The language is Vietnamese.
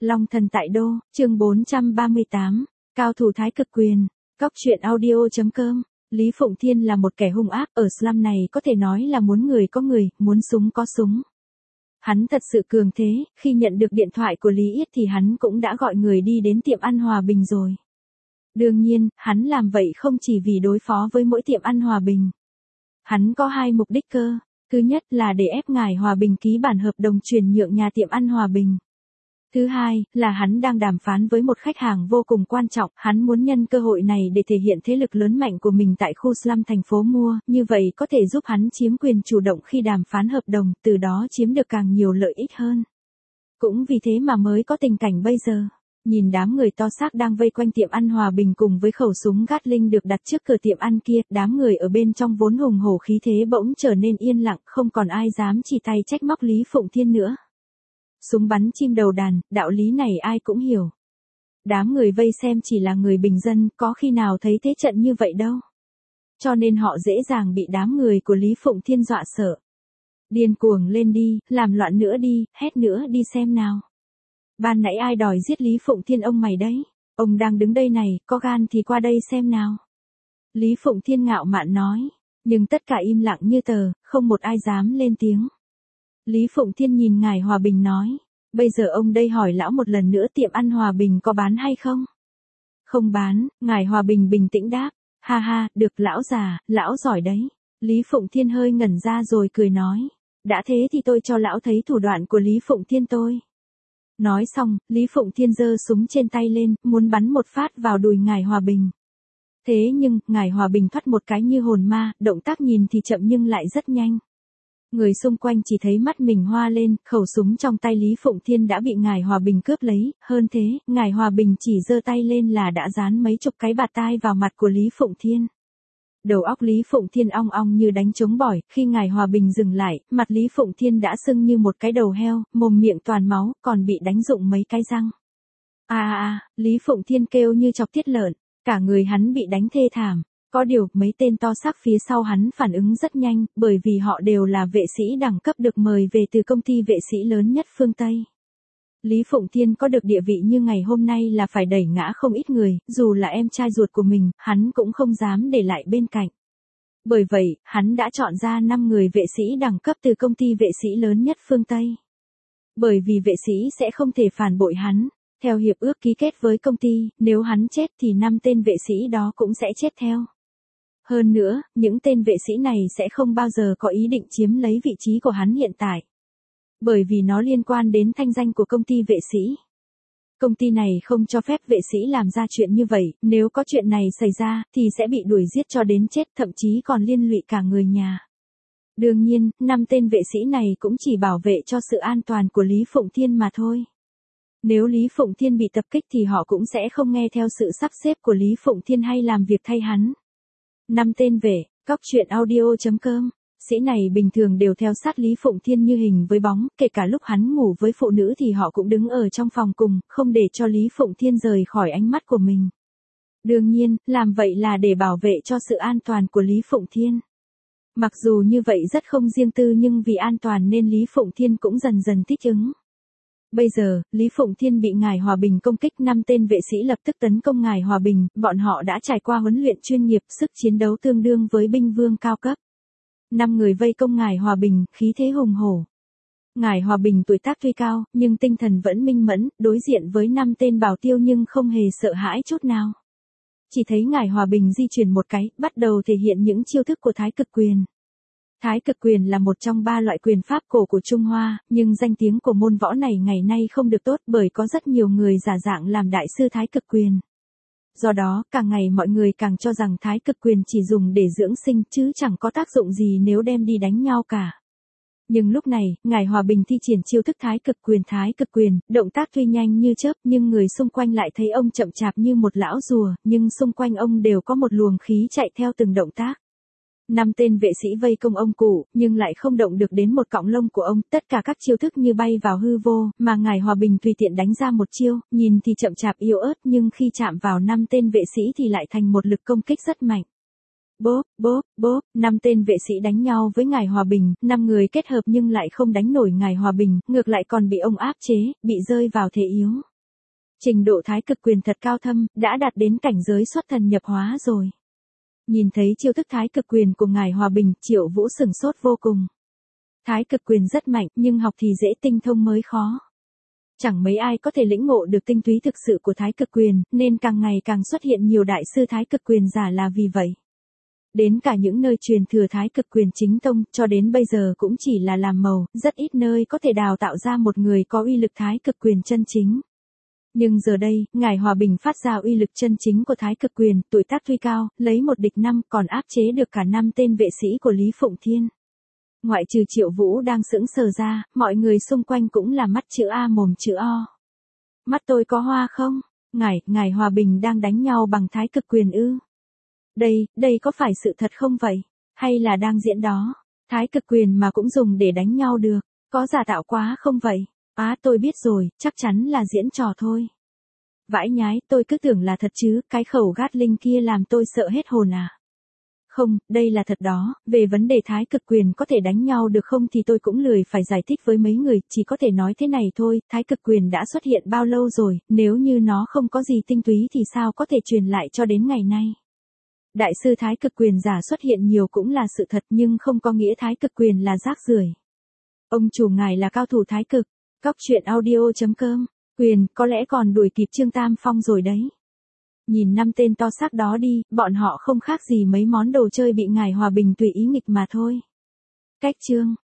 Long thần tại đô, chương 438, cao thủ thái cực quyền, Cóc truyện audio.com. Lý Phụng Thiên là một kẻ hung ác, ở slum này có thể nói là muốn người có người, muốn súng có súng. Hắn thật sự cường thế, khi nhận được điện thoại của Lý Yết thì hắn cũng đã gọi người đi đến tiệm ăn Hòa Bình rồi. Đương nhiên, hắn làm vậy không chỉ vì đối phó với mỗi tiệm ăn Hòa Bình. Hắn có hai mục đích cơ. Thứ nhất là để ép ngài Hòa Bình ký bản hợp đồng chuyển nhượng nhà tiệm ăn Hòa Bình. Thứ hai là hắn đang đàm phán với một khách hàng vô cùng quan trọng, hắn muốn nhân cơ hội này để thể hiện thế lực lớn mạnh của mình tại khu slum thành phố Mua, như vậy có thể giúp hắn chiếm quyền chủ động khi đàm phán hợp đồng, từ đó chiếm được càng nhiều lợi ích hơn. Cũng vì thế mà mới có tình cảnh bây giờ. Nhìn đám người to xác đang vây quanh tiệm ăn Hòa Bình cùng với khẩu súng Gatling được đặt trước cửa tiệm ăn kia, đám người ở bên trong vốn hùng hổ khí thế bỗng trở nên yên lặng, không còn ai dám chỉ tay trách móc Lý Phụng Thiên nữa. Súng bắn chim đầu đàn, đạo lý này ai cũng hiểu. Đám người vây xem chỉ là người bình dân, có khi nào thấy thế trận như vậy đâu. Cho nên họ dễ dàng bị đám người của Lý Phụng Thiên dọa sợ. Điên cuồng lên đi, làm loạn nữa đi, hét nữa đi xem nào. Ban nãy ai đòi giết Lý Phụng Thiên ông mày đấy? Ông đang đứng đây này, có gan thì qua đây xem nào. Lý Phụng Thiên ngạo mạn nói, nhưng tất cả im lặng như tờ, không một ai dám lên tiếng. Lý Phụng Thiên nhìn ngài Hòa Bình nói, bây giờ ông đây hỏi lão một lần nữa tiệm ăn Hòa Bình có bán hay không? Không bán, ngài Hòa Bình bình tĩnh đáp, ha ha, được lão già, lão giỏi đấy. Lý Phụng Thiên hơi ngẩn ra rồi cười nói, đã thế thì tôi cho lão thấy thủ đoạn của Lý Phụng Thiên tôi. Nói xong, Lý Phụng Thiên giơ súng trên tay lên, muốn bắn một phát vào đùi ngài Hòa Bình. Thế nhưng, ngài Hòa Bình thoát một cái như hồn ma, động tác nhìn thì chậm nhưng lại rất nhanh. Người xung quanh chỉ thấy mắt mình hoa lên, khẩu súng trong tay Lý Phụng Thiên đã bị ngài Hòa Bình cướp lấy, hơn thế, ngài Hòa Bình chỉ giơ tay lên là đã dán mấy chục cái bạt tai vào mặt của Lý Phụng Thiên. Đầu óc Lý Phụng Thiên ong ong như đánh trống bỏi, khi ngài Hòa Bình dừng lại, mặt Lý Phụng Thiên đã sưng như một cái đầu heo, mồm miệng toàn máu, còn bị đánh rụng mấy cái răng. Lý Phụng Thiên kêu như chọc tiết lợn, cả người hắn bị đánh thê thảm. Có điều, mấy tên to xác phía sau hắn phản ứng rất nhanh, bởi vì họ đều là vệ sĩ đẳng cấp được mời về từ công ty vệ sĩ lớn nhất phương Tây. Lý Phụng Thiên có được địa vị như ngày hôm nay là phải đẩy ngã không ít người, dù là em trai ruột của mình, hắn cũng không dám để lại bên cạnh. Bởi vậy, hắn đã chọn ra 5 người vệ sĩ đẳng cấp từ công ty vệ sĩ lớn nhất phương Tây. Bởi vì vệ sĩ sẽ không thể phản bội hắn. Theo hiệp ước ký kết với công ty, nếu hắn chết thì 5 tên vệ sĩ đó cũng sẽ chết theo. Hơn nữa, những tên vệ sĩ này sẽ không bao giờ có ý định chiếm lấy vị trí của hắn hiện tại. Bởi vì nó liên quan đến thanh danh của công ty vệ sĩ. Công ty này không cho phép vệ sĩ làm ra chuyện như vậy, nếu có chuyện này xảy ra, thì sẽ bị đuổi giết cho đến chết, thậm chí còn liên lụy cả người nhà. Đương nhiên, 5 tên vệ sĩ này cũng chỉ bảo vệ cho sự an toàn của Lý Phụng Thiên mà thôi. Nếu Lý Phụng Thiên bị tập kích thì họ cũng sẽ không nghe theo sự sắp xếp của Lý Phụng Thiên hay làm việc thay hắn. 5 tên vệ, Cóc truyện audio.com. Sĩ này bình thường đều theo sát Lý Phụng Thiên như hình với bóng, kể cả lúc hắn ngủ với phụ nữ thì họ cũng đứng ở trong phòng cùng, không để cho Lý Phụng Thiên rời khỏi ánh mắt của mình. Đương nhiên, làm vậy là để bảo vệ cho sự an toàn của Lý Phụng Thiên. Mặc dù như vậy rất không riêng tư nhưng vì an toàn nên Lý Phụng Thiên cũng dần dần thích ứng. Bây giờ, Lý Phụng Thiên bị ngài Hòa Bình công kích, 5 tên vệ sĩ lập tức tấn công ngài Hòa Bình, bọn họ đã trải qua huấn luyện chuyên nghiệp, sức chiến đấu tương đương với binh vương cao cấp. 5 người vây công ngài Hòa Bình, khí thế hùng hổ. Ngài Hòa Bình tuổi tác tuy cao, nhưng tinh thần vẫn minh mẫn, đối diện với 5 tên bảo tiêu nhưng không hề sợ hãi chút nào. Chỉ thấy ngài Hòa Bình di chuyển một cái, bắt đầu thể hiện những chiêu thức của thái cực quyền. Thái cực quyền là một trong 3 loại quyền pháp cổ của Trung Hoa, nhưng danh tiếng của môn võ này ngày nay không được tốt bởi có rất nhiều người giả dạng làm đại sư thái cực quyền. Do đó, càng ngày mọi người càng cho rằng thái cực quyền chỉ dùng để dưỡng sinh chứ chẳng có tác dụng gì nếu đem đi đánh nhau cả. Nhưng lúc này, ngài Hòa Bình thi triển chiêu thức thái cực quyền, động tác tuy nhanh như chớp nhưng người xung quanh lại thấy ông chậm chạp như một lão rùa, nhưng xung quanh ông đều có một luồng khí chạy theo từng động tác. 5 tên vệ sĩ vây công ông cụ, nhưng lại không động được đến một cọng lông của ông, tất cả các chiêu thức như bay vào hư vô, mà ngài Hòa Bình tùy tiện đánh ra một chiêu, nhìn thì chậm chạp yếu ớt nhưng khi chạm vào 5 tên vệ sĩ thì lại thành một lực công kích rất mạnh. Bốp, bốp, bốp, 5 tên vệ sĩ đánh nhau với ngài Hòa Bình, 5 người kết hợp nhưng lại không đánh nổi ngài Hòa Bình, ngược lại còn bị ông áp chế, bị rơi vào thế yếu. Trình độ thái cực quyền thật cao thâm, đã đạt đến cảnh giới xuất thần nhập hóa rồi. Nhìn thấy chiêu thức thái cực quyền của ngài Hòa Bình, Triệu Vũ sửng sốt vô cùng. Thái cực quyền rất mạnh, nhưng học thì dễ, tinh thông mới khó. Chẳng mấy ai có thể lĩnh ngộ được tinh túy thực sự của thái cực quyền, nên càng ngày càng xuất hiện nhiều đại sư thái cực quyền giả là vì vậy. Đến cả những nơi truyền thừa thái cực quyền chính tông, cho đến bây giờ cũng chỉ là làm màu, rất ít nơi có thể đào tạo ra một người có uy lực thái cực quyền chân chính. Nhưng giờ đây, ngài Hòa Bình phát ra uy lực chân chính của thái cực quyền, tuổi tác tuy cao, lấy một địch năm, còn áp chế được cả 5 tên vệ sĩ của Lý Phụng Thiên. Ngoại trừ Triệu Vũ đang sững sờ ra, mọi người xung quanh cũng là mắt chữ A mồm chữ O. Mắt tôi có hoa không? Ngài Hòa Bình đang đánh nhau bằng thái cực quyền ư? Đây có phải sự thật không vậy? Hay là đang diễn đó? Thái cực quyền mà cũng dùng để đánh nhau được, có giả tạo quá không vậy? Tôi biết rồi, chắc chắn là diễn trò thôi. Vãi nhái, tôi cứ tưởng là thật chứ, cái khẩu gát linh kia làm tôi sợ hết hồn à. Không, đây là thật đó, về vấn đề thái cực quyền có thể đánh nhau được không thì tôi cũng lười phải giải thích với mấy người, chỉ có thể nói thế này thôi, thái cực quyền đã xuất hiện bao lâu rồi, nếu như nó không có gì tinh túy thì sao có thể truyền lại cho đến ngày nay. Đại sư thái cực quyền giả xuất hiện nhiều cũng là sự thật nhưng không có nghĩa thái cực quyền là rác rưởi. Ông chủ ngài là cao thủ thái cực, Cóc truyện audio.com, quyền có lẽ còn đuổi kịp Trương Tam Phong rồi đấy. Nhìn 5 tên to xác đó đi, bọn họ không khác gì mấy món đồ chơi bị ngài Hòa Bình tùy ý nghịch mà thôi. Cách chương